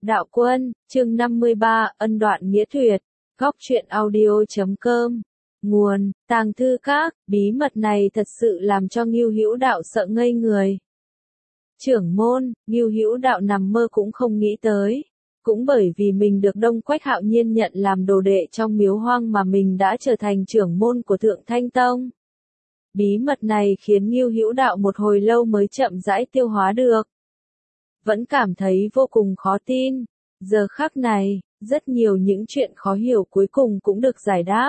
Đạo Quân, chương 53, ân đoạn nghĩa tuyệt. Góc truyện audio.com. Nguồn, Tàng Thư Các. Bí mật này thật sự làm cho Ngưu Hữu Đạo sợ ngây người. Trưởng môn, Ngưu Hữu Đạo nằm mơ cũng không nghĩ tới. Cũng bởi vì mình được Đông Quách Hạo Nhiên nhận làm đồ đệ trong Miếu Hoang mà mình đã trở thành trưởng môn của Thượng Thanh Tông. Bí mật này khiến Ngưu Hữu Đạo một hồi lâu mới chậm rãi tiêu hóa được. Vẫn cảm thấy vô cùng khó tin. Giờ khắc này, rất nhiều những chuyện khó hiểu cuối cùng cũng được giải đáp.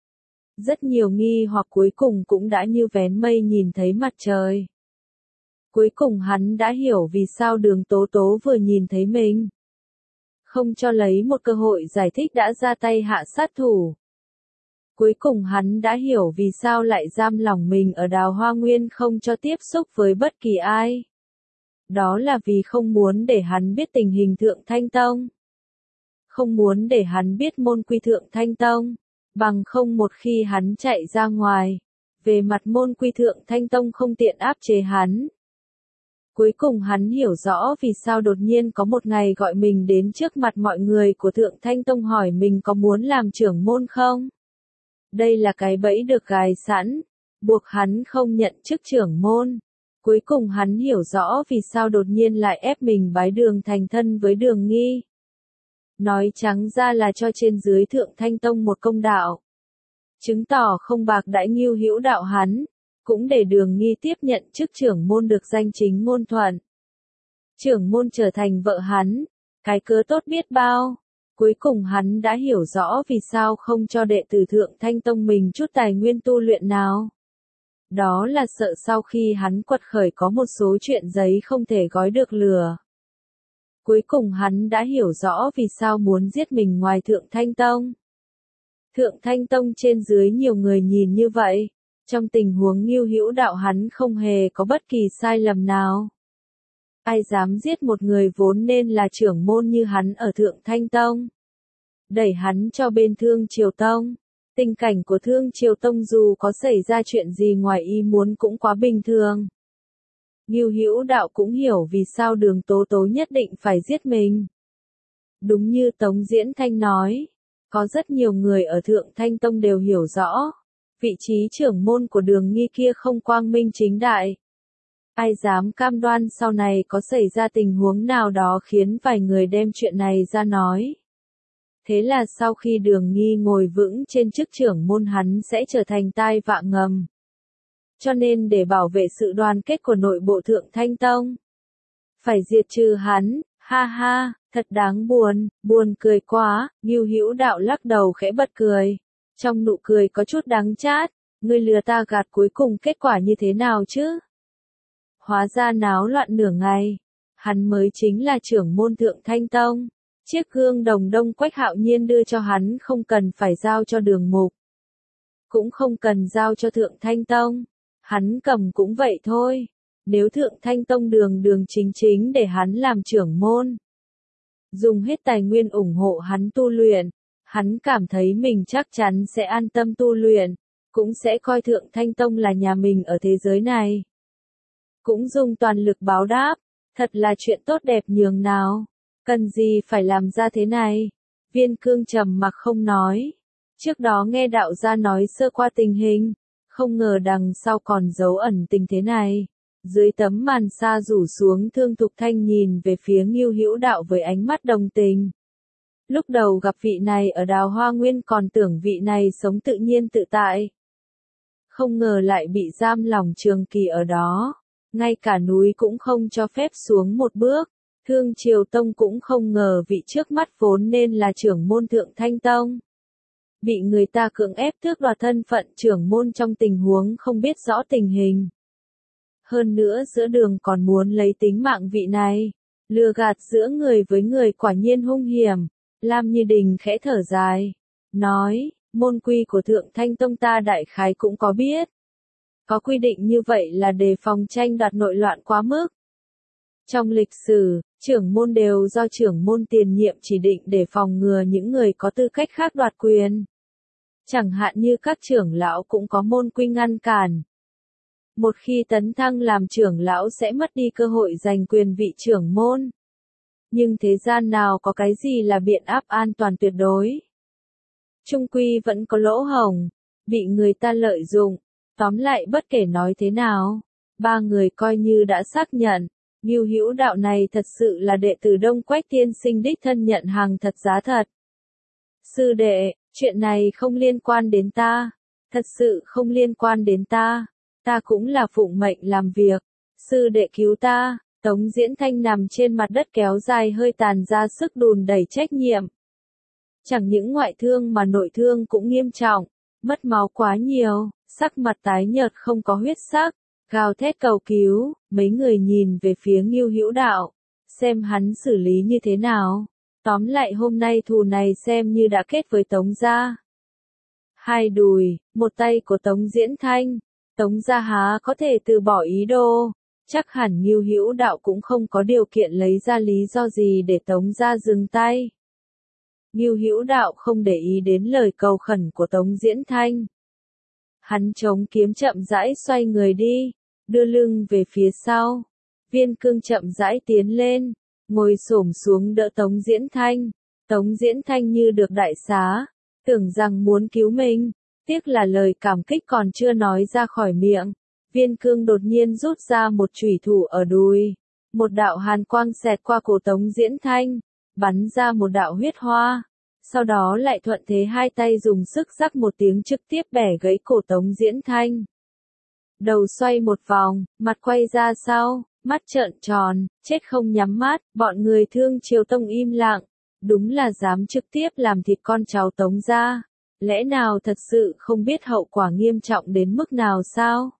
Rất nhiều nghi hoặc cuối cùng cũng đã như vén mây nhìn thấy mặt trời. Cuối cùng hắn đã hiểu vì sao Đường Tố Tố vừa nhìn thấy mình. Không cho lấy một cơ hội giải thích đã ra tay hạ sát thủ. Cuối cùng hắn đã hiểu vì sao lại giam lỏng mình ở Đào Hoa Nguyên không cho tiếp xúc với bất kỳ ai. Đó là vì không muốn để hắn biết tình hình Thượng Thanh Tông. Không muốn để hắn biết môn quy Thượng Thanh Tông. Bằng không một khi hắn chạy ra ngoài, về mặt môn quy Thượng Thanh Tông không tiện áp chế hắn. Cuối cùng hắn hiểu rõ vì sao đột nhiên có một ngày gọi mình đến trước mặt mọi người của Thượng Thanh Tông hỏi mình có muốn làm trưởng môn không. Đây là cái bẫy được gài sẵn, buộc hắn không nhận chức trưởng môn. Cuối cùng hắn hiểu rõ vì sao đột nhiên lại ép mình bái Đường thành thân với Đường Nghi. Nói trắng ra là cho trên dưới Thượng Thanh Tông một công đạo. Chứng tỏ không bạc đãi Ngưu Hữu Đạo hắn, cũng để Đường Nghi tiếp nhận chức trưởng môn được danh chính ngôn thuận. Trưởng môn trở thành vợ hắn, cái cớ tốt biết bao. Cuối cùng hắn đã hiểu rõ vì sao không cho đệ tử Thượng Thanh Tông mình chút tài nguyên tu luyện nào. Đó là sợ sau khi hắn quật khởi có một số chuyện giấy không thể gói được lửa. Cuối cùng hắn đã hiểu rõ vì sao muốn giết mình ngoài Thượng Thanh Tông. Thượng Thanh Tông trên dưới nhiều người nhìn như vậy. Trong tình huống Ngưu Hữu Đạo hắn không hề có bất kỳ sai lầm nào. Ai dám giết một người vốn nên là trưởng môn như hắn ở Thượng Thanh Tông. Đẩy hắn cho bên Thương Triều Tông. Tình cảnh của Thương Triều Tông dù có xảy ra chuyện gì ngoài ý muốn cũng quá bình thường. Ngưu Hữu Đạo cũng hiểu vì sao Đường Tố Tố nhất định phải giết mình. Đúng như Tống Diễn Thanh nói, có rất nhiều người ở Thượng Thanh Tông đều hiểu rõ, vị trí trưởng môn của Đường Nghi kia không quang minh chính đại. Ai dám cam đoan sau này có xảy ra tình huống nào đó khiến vài người đem chuyện này ra nói. Thế là sau khi Đường Nghi ngồi vững trên chức trưởng môn hắn sẽ trở thành tai vạ ngầm. Cho nên để bảo vệ sự đoàn kết của nội bộ Thượng Thanh Tông, phải diệt trừ hắn, ha ha, thật đáng buồn, buồn cười quá. Ngưu Hữu Đạo lắc đầu khẽ bật cười. Trong nụ cười có chút đắng chát, ngươi lừa ta gạt cuối cùng kết quả như thế nào chứ? Hóa ra náo loạn nửa ngày, hắn mới chính là trưởng môn Thượng Thanh Tông. Chiếc gương đồng Đông Quách Hạo Nhiên đưa cho hắn không cần phải giao cho Đường Mục. Cũng không cần giao cho Thượng Thanh Tông. Hắn cầm cũng vậy thôi. Nếu Thượng Thanh Tông đường đường chính chính để hắn làm trưởng môn, dùng hết tài nguyên ủng hộ hắn tu luyện, hắn cảm thấy mình chắc chắn sẽ an tâm tu luyện, cũng sẽ coi Thượng Thanh Tông là nhà mình ở thế giới này. Cũng dùng toàn lực báo đáp, thật là chuyện tốt đẹp nhường nào. Cần gì phải làm ra thế này? Viên Cương trầm mặc không nói. Trước đó nghe đạo gia nói sơ qua tình hình, không ngờ đằng sau còn giấu ẩn tình thế này. Dưới tấm màn sa rủ xuống Thương Thục Thanh nhìn về phía Ngưu Hữu Đạo với ánh mắt đồng tình. Lúc đầu gặp vị này ở Đào Hoa Nguyên còn tưởng vị này sống tự nhiên tự tại. Không ngờ lại bị giam lỏng trường kỳ ở đó. Ngay cả núi cũng không cho phép xuống một bước. Thương Triều Tông cũng không ngờ vị trước mắt vốn nên là trưởng môn Thượng Thanh Tông. Bị người ta cưỡng ép tước đoạt thân phận trưởng môn trong tình huống không biết rõ tình hình. Hơn nữa giữa đường còn muốn lấy tính mạng vị này. Lừa gạt giữa người với người quả nhiên hung hiểm. Lam Như Đình khẽ thở dài. Nói, môn quy của Thượng Thanh Tông ta đại khái cũng có biết. Có quy định như vậy là đề phòng tranh đoạt nội loạn quá mức. Trong lịch sử, trưởng môn đều do trưởng môn tiền nhiệm chỉ định để phòng ngừa những người có tư cách khác đoạt quyền. Chẳng hạn như các trưởng lão cũng có môn quy ngăn cản. Một khi tấn thăng làm trưởng lão sẽ mất đi cơ hội giành quyền vị trưởng môn. Nhưng thế gian nào có cái gì là biện pháp an toàn tuyệt đối. Chung quy vẫn có lỗ hổng, bị người ta lợi dụng. Tóm lại bất kể nói thế nào, ba người coi như đã xác nhận, Ngưu Hữu Đạo này thật sự là đệ tử Đông Quách tiên sinh đích thân nhận hàng thật giá thật. Sư đệ, chuyện này không liên quan đến ta, thật sự không liên quan đến ta, ta cũng là phụng mệnh làm việc, sư đệ cứu ta. Tống Diễn Thanh nằm trên mặt đất kéo dài hơi tàn ra sức đùn đẩy trách nhiệm. Chẳng những ngoại thương mà nội thương cũng nghiêm trọng, mất máu quá nhiều, sắc mặt tái nhợt không có huyết sắc, gào thét cầu cứu, mấy người nhìn về phía Ngưu Hữu Đạo, xem hắn xử lý như thế nào. Tóm lại hôm nay thù này xem như đã kết với Tống gia. Hai đùi, một tay của Tống Diễn Thanh, Tống gia há có thể từ bỏ ý đồ. Chắc hẳn Ngưu Hữu Đạo cũng không có điều kiện lấy ra lý do gì để Tống gia dừng tay. Ngưu Hữu Đạo không để ý đến lời cầu khẩn của Tống Diễn Thanh. Hắn chống kiếm chậm rãi xoay người đi, đưa lưng về phía sau. Viên Cương chậm rãi tiến lên, ngồi xổm xuống đỡ Tống Diễn Thanh. Tống Diễn Thanh như được đại xá, tưởng rằng muốn cứu mình, tiếc là lời cảm kích còn chưa nói ra khỏi miệng. Viên Cương đột nhiên rút ra một chủy thủ ở đùi. Một đạo hàn quang xẹt qua cổ Tống Diễn Thanh, bắn ra một đạo huyết hoa. Sau đó lại thuận thế hai tay dùng sức rắc một tiếng trực tiếp bẻ gãy cổ Tống Diễn Thanh. Đầu xoay một vòng, mặt quay ra sau, mắt trợn tròn, chết không nhắm mắt, bọn người Thương Triều Tông im lặng. Đúng là dám trực tiếp làm thịt con cháu Tống gia. Lẽ nào thật sự không biết hậu quả nghiêm trọng đến mức nào sao?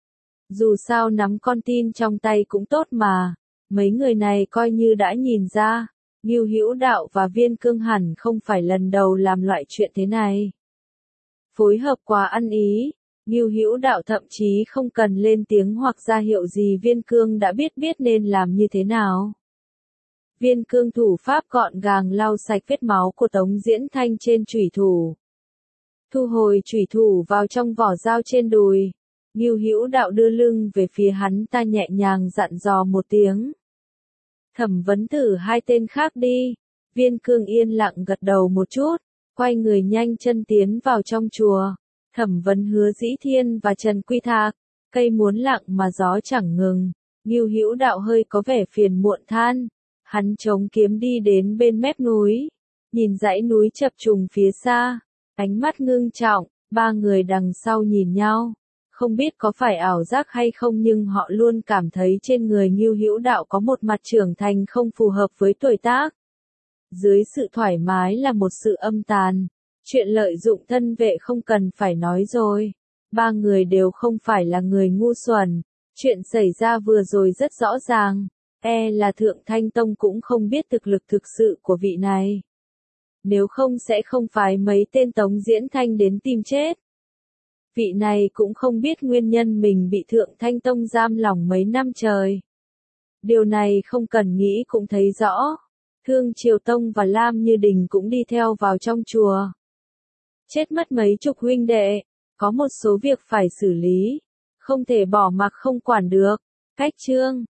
Dù sao nắm con tin trong tay cũng tốt mà, mấy người này coi như đã nhìn ra, Ngưu Hữu Đạo và Viên Cương hẳn không phải lần đầu làm loại chuyện thế này. Phối hợp quá ăn ý, Ngưu Hữu Đạo thậm chí không cần lên tiếng hoặc ra hiệu gì Viên Cương đã biết nên làm như thế nào. Viên Cương thủ pháp gọn gàng lau sạch vết máu của Tống Diễn Thanh trên chủy thủ. Thu hồi chủy thủ vào trong vỏ dao trên đùi. Ngưu Hữu Đạo đưa lưng về phía hắn ta nhẹ nhàng dặn dò một tiếng. Thẩm vấn thử hai tên khác đi. Viên Cương yên lặng gật đầu một chút, quay người nhanh chân tiến vào trong chùa. Thẩm vấn Hứa Dĩ Thiên và Trần Quy Thạc, cây muốn lặng mà gió chẳng ngừng. Ngưu Hữu Đạo hơi có vẻ phiền muộn than. Hắn chống kiếm đi đến bên mép núi, nhìn dãy núi chập trùng phía xa, ánh mắt ngưng trọng, ba người đằng sau nhìn nhau. Không biết có phải ảo giác hay không nhưng họ luôn cảm thấy trên người Ngưu Hữu Đạo có một mặt trưởng thành không phù hợp với tuổi tác. Dưới sự thoải mái là một sự âm tàn. Chuyện lợi dụng thân vệ không cần phải nói rồi. Ba người đều không phải là người ngu xuẩn. Chuyện xảy ra vừa rồi rất rõ ràng. Là Thượng Thanh Tông cũng không biết thực lực thực sự của vị này. Nếu không sẽ không phái mấy tên Tống Diễn Thanh đến tìm chết. Vị này cũng không biết nguyên nhân mình bị Thượng Thanh Tông giam lỏng mấy năm trời. Điều này không cần nghĩ cũng thấy rõ. Thương Triều Tông và Lam Như Đình cũng đi theo vào trong chùa. Chết mất mấy chục huynh đệ, có một số việc phải xử lý, không thể bỏ mặc không quản được. Cách chương